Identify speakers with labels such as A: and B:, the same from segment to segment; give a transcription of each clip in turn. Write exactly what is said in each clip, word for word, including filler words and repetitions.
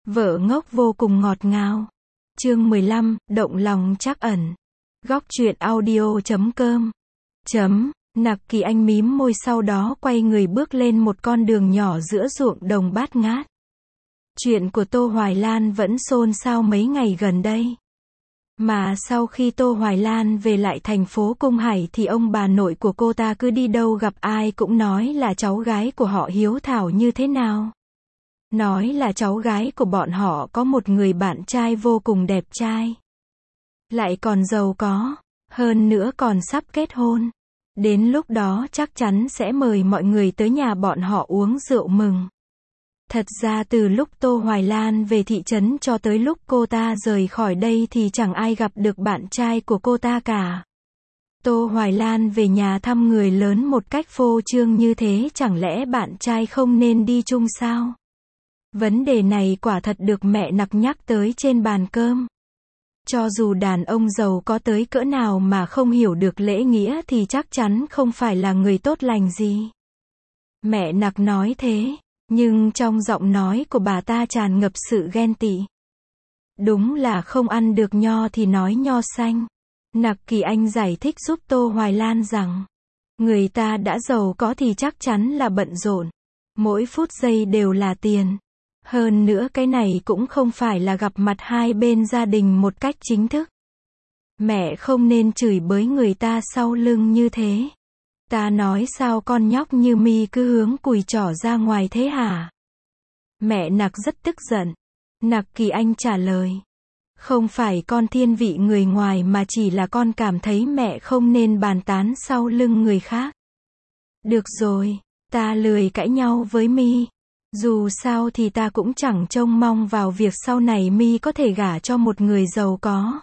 A: Vợ ngốc vô cùng ngọt ngào. Chương mười lăm, động lòng trắc ẩn. Góc truyện audio chấm com. Chấm, Nặc Kỳ Anh mím môi sau đó quay người bước lên một con đường nhỏ giữa ruộng đồng bát ngát. Chuyện của Tô Hoài Lan vẫn xôn xao mấy ngày gần đây. Mà sau khi Tô Hoài Lan về lại thành phố Cung Hải thì ông bà nội của cô ta cứ đi đâu gặp ai cũng nói là cháu gái của họ hiếu thảo như thế nào. Nói là cháu gái của bọn họ có một người bạn trai vô cùng đẹp trai. Lại còn giàu có, hơn nữa còn sắp kết hôn. Đến lúc đó chắc chắn sẽ mời mọi người tới nhà bọn họ uống rượu mừng. Thật ra từ lúc Tô Hoài Lan về thị trấn cho tới lúc cô ta rời khỏi đây thì chẳng ai gặp được bạn trai của cô ta cả. Tô Hoài Lan về nhà thăm người lớn một cách phô trương như thế, chẳng lẽ bạn trai không nên đi chung sao? Vấn đề này quả thật được mẹ Nặc nhắc tới trên bàn cơm. Cho dù đàn ông giàu có tới cỡ nào mà không hiểu được lễ nghĩa thì chắc chắn không phải là người tốt lành gì. Mẹ Nặc nói thế, nhưng trong giọng nói của bà ta tràn ngập sự ghen tị. Đúng là không ăn được nho thì nói nho xanh. Nặc Kỳ Anh giải thích giúp Tô Hoài Lan rằng, người ta đã giàu có thì chắc chắn là bận rộn. Mỗi phút giây đều là tiền. Hơn nữa cái này cũng không phải là gặp mặt hai bên gia đình một cách chính thức. Mẹ không nên chửi bới người ta sau lưng như thế. Ta nói sao con nhóc như mi cứ hướng cùi trỏ ra ngoài thế hả? Mẹ Nặc rất tức giận. Nặc Kỳ Anh trả lời. Không phải con thiên vị người ngoài mà chỉ là con cảm thấy mẹ không nên bàn tán sau lưng người khác. Được rồi, ta lười cãi nhau với mi. Dù sao thì ta cũng chẳng trông mong vào việc sau này mi có thể gả cho một người giàu có.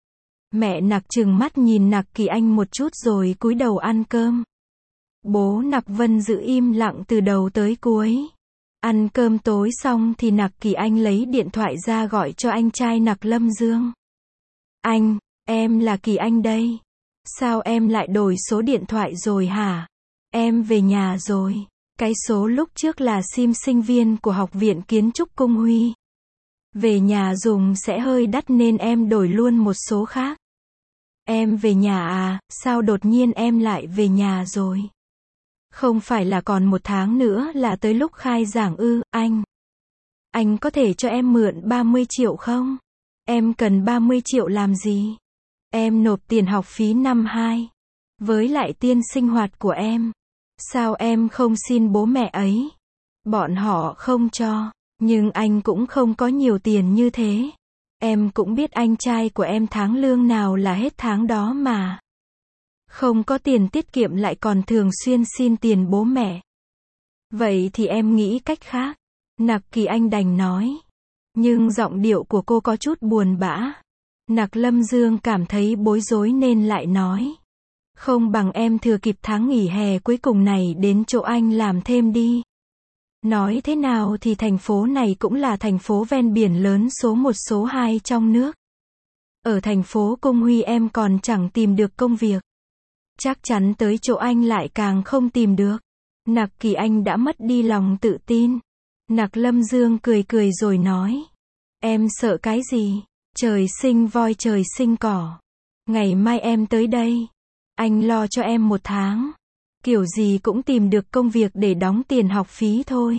A: Mẹ Nặc trừng mắt nhìn Nặc Kỳ Anh một chút rồi cúi đầu ăn cơm. Bố Nặc Vân giữ im lặng từ đầu tới cuối. Ăn cơm tối xong thì Nặc Kỳ Anh lấy điện thoại ra gọi cho anh trai Nặc Lâm Dương. Anh, em là Kỳ Anh đây. Sao em lại đổi số điện thoại rồi hả? Em về nhà rồi. Cái số lúc trước là sim sinh viên của Học viện Kiến trúc Cung Huy. Về nhà dùng sẽ hơi đắt nên em đổi luôn một số khác. Em về nhà à, sao đột nhiên em lại về nhà rồi? Không phải là còn một tháng nữa là tới lúc khai giảng ư, anh? Anh có thể cho em mượn ba mươi triệu không? Em cần ba mươi triệu làm gì? Em nộp tiền học phí năm hai. Với lại tiền sinh hoạt của em. Sao em không xin bố mẹ ấy? Bọn họ không cho, nhưng anh cũng không có nhiều tiền như thế. Em cũng biết anh trai của em tháng lương nào là hết tháng đó mà. Không có tiền tiết kiệm lại còn thường xuyên xin tiền bố mẹ. Vậy thì em nghĩ cách khác. Nặc Kỳ Anh đành nói. Nhưng giọng điệu của cô có chút buồn bã. Nặc Lâm Dương cảm thấy bối rối nên lại nói. Không bằng em thừa kịp tháng nghỉ hè cuối cùng này đến chỗ anh làm thêm đi. Nói thế nào thì thành phố này cũng là thành phố ven biển lớn số một số hai trong nước. Ở thành phố Cung Huy em còn chẳng tìm được công việc. Chắc chắn tới chỗ anh lại càng không tìm được. Nặc Kỳ Anh đã mất đi lòng tự tin. Nặc Lâm Dương cười cười rồi nói. Em sợ cái gì? Trời sinh voi trời sinh cỏ. Ngày mai em tới đây. Anh lo cho em một tháng. Kiểu gì cũng tìm được công việc để đóng tiền học phí thôi.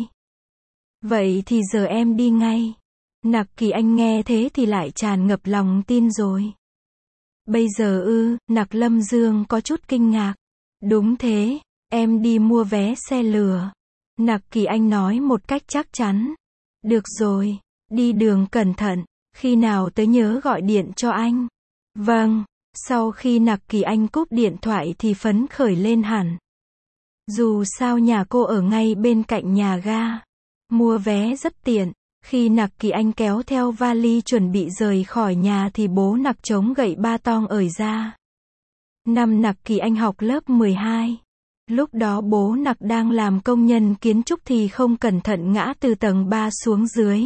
A: Vậy thì giờ em đi ngay. Nặc Kỳ Anh nghe thế thì lại tràn ngập lòng tin rồi. Bây giờ ư? Nặc Lâm Dương có chút kinh ngạc. Đúng thế, em đi mua vé xe lửa. Nặc Kỳ Anh nói một cách chắc chắn. Được rồi, đi đường cẩn thận, khi nào tới nhớ gọi điện cho anh. Vâng. Sau khi Nặc Kỳ Anh cúp điện thoại thì phấn khởi lên hẳn. Dù sao nhà cô ở ngay bên cạnh nhà ga. Mua vé rất tiện. Khi Nặc Kỳ Anh kéo theo vali chuẩn bị rời khỏi nhà thì bố Nặc chống gậy ba tong ởi ra. Năm Nặc Kỳ Anh học lớp mười hai. Lúc đó bố Nặc đang làm công nhân kiến trúc thì không cẩn thận ngã từ tầng ba xuống dưới.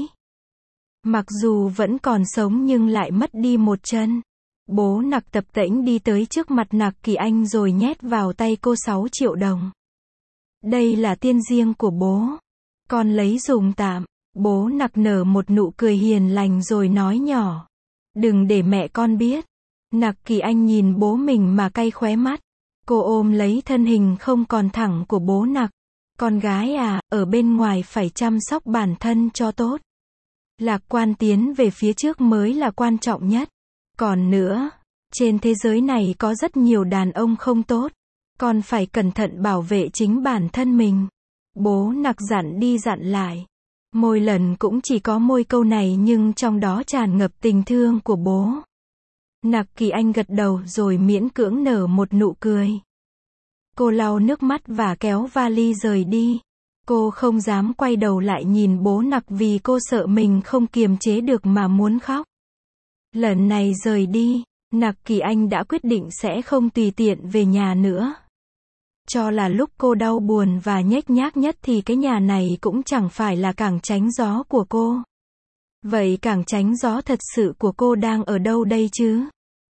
A: Mặc dù vẫn còn sống nhưng lại mất đi một chân. Bố Nặc tập tễnh đi tới trước mặt Nặc Kỳ Anh rồi nhét vào tay cô sáu triệu đồng. Đây là tiền riêng của bố. Con lấy dùng tạm. Bố Nặc nở một nụ cười hiền lành rồi nói nhỏ. Đừng để mẹ con biết. Nặc Kỳ Anh nhìn bố mình mà cay khóe mắt. Cô ôm lấy thân hình không còn thẳng của bố Nặc. Con gái à, ở bên ngoài phải chăm sóc bản thân cho tốt. Lạc quan tiến về phía trước mới là quan trọng nhất. Còn nữa, trên thế giới này có rất nhiều đàn ông không tốt. Con phải cẩn thận bảo vệ chính bản thân mình. Bố Nặc dặn đi dặn lại. Môi lần cũng chỉ có môi câu này nhưng trong đó tràn ngập tình thương của bố. Nặc Kỳ Anh gật đầu rồi miễn cưỡng nở một nụ cười. Cô lau nước mắt và kéo vali rời đi. Cô không dám quay đầu lại nhìn bố Nặc vì cô sợ mình không kiềm chế được mà muốn khóc. Lần này rời đi, Nặc Kỳ Anh đã quyết định sẽ không tùy tiện về nhà nữa. Cho là lúc cô đau buồn và nhếch nhác nhất thì cái nhà này cũng chẳng phải là cảng tránh gió của cô. Vậy cảng tránh gió thật sự của cô đang ở đâu đây chứ?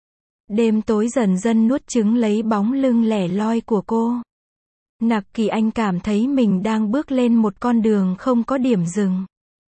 A: Đêm tối dần dần nuốt chửng lấy bóng lưng lẻ loi của cô. Nặc Kỳ Anh cảm thấy mình đang bước lên một con đường không có điểm dừng.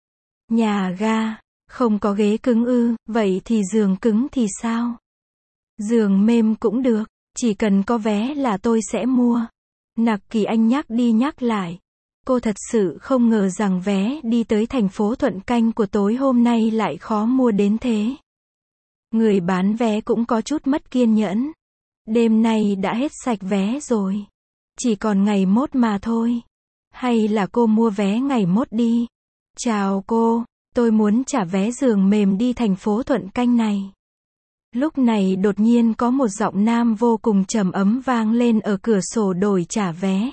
A: Nhà ga, không có ghế cứng ư, vậy thì giường cứng thì sao? Giường mềm cũng được, chỉ cần có vé là tôi sẽ mua. Nặc Kỳ Anh nhắc đi nhắc lại. Cô thật sự không ngờ rằng vé đi tới thành phố Thuận Canh của tối hôm nay lại khó mua đến thế. Người bán vé cũng có chút mất kiên nhẫn. Đêm nay đã hết sạch vé rồi. Chỉ còn ngày mốt mà thôi. Hay là cô mua vé ngày mốt đi. Chào cô, tôi muốn trả vé giường mềm đi thành phố Thuận Canh này. Lúc này đột nhiên có một giọng nam vô cùng trầm ấm vang lên ở cửa sổ đổi trả vé.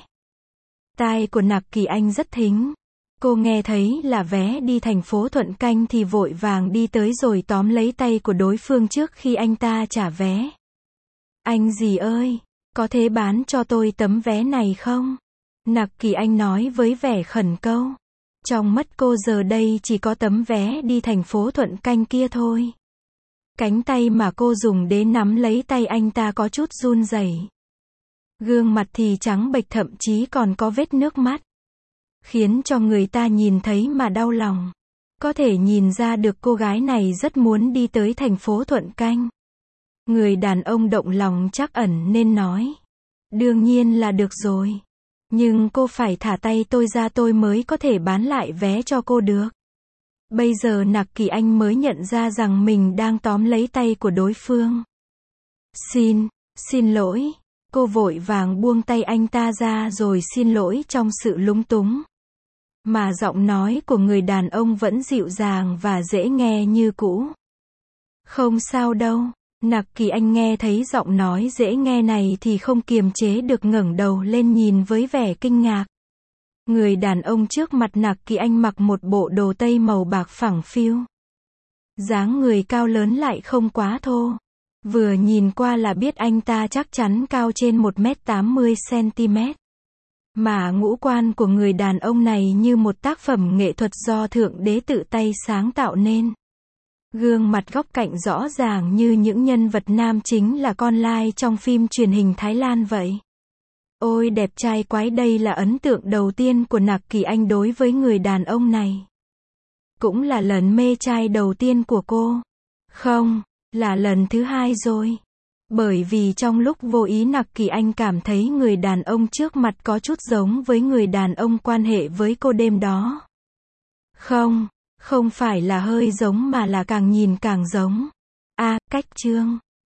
A: Tai của Nặc Kỳ Anh rất thính. Cô nghe thấy là vé đi thành phố Thuận Canh thì vội vàng đi tới rồi tóm lấy tay của đối phương trước khi anh ta trả vé. Anh gì ơi, có thể bán cho tôi tấm vé này không? Nặc Kỳ Anh nói với vẻ khẩn câu. Trong mắt cô giờ đây chỉ có tấm vé đi thành phố Thuận Canh kia thôi. Cánh tay mà cô dùng để nắm lấy tay anh ta có chút run rẩy. Gương mặt thì trắng bệch thậm chí còn có vết nước mắt. Khiến cho người ta nhìn thấy mà đau lòng. Có thể nhìn ra được cô gái này rất muốn đi tới thành phố Thuận Canh. Người đàn ông động lòng trắc ẩn nên nói. Đương nhiên là được rồi. Nhưng cô phải thả tay tôi ra tôi mới có thể bán lại vé cho cô được. Bây giờ Nặc Kỳ Anh mới nhận ra rằng mình đang tóm lấy tay của đối phương. Xin, xin lỗi. Cô vội vàng buông tay anh ta ra rồi xin lỗi trong sự lúng túng. Mà giọng nói của người đàn ông vẫn dịu dàng và dễ nghe như cũ. Không sao đâu. Nặc Kỳ Anh nghe thấy giọng nói dễ nghe này thì không kiềm chế được ngẩng đầu lên nhìn với vẻ kinh ngạc. Người đàn ông trước mặt Nặc Kỳ Anh mặc một bộ đồ tây màu bạc phẳng phiu. Dáng người cao lớn lại không quá thô. Vừa nhìn qua là biết anh ta chắc chắn cao trên một mét tám mươi xăng-ti-mét. Mà ngũ quan của người đàn ông này như một tác phẩm nghệ thuật do Thượng Đế tự tay sáng tạo nên. Gương mặt góc cạnh rõ ràng như những nhân vật nam chính là con lai trong phim truyền hình Thái Lan vậy. Ôi đẹp trai quái, đây là ấn tượng đầu tiên của Nặc Kỳ Anh đối với người đàn ông này. Cũng là lần mê trai đầu tiên của cô. Không, là lần thứ hai rồi. Bởi vì trong lúc vô ý Nặc Kỳ Anh cảm thấy người đàn ông trước mặt có chút giống với người đàn ông quan hệ với cô đêm đó. Không, không phải là hơi giống mà là càng nhìn càng giống. A, cách trương.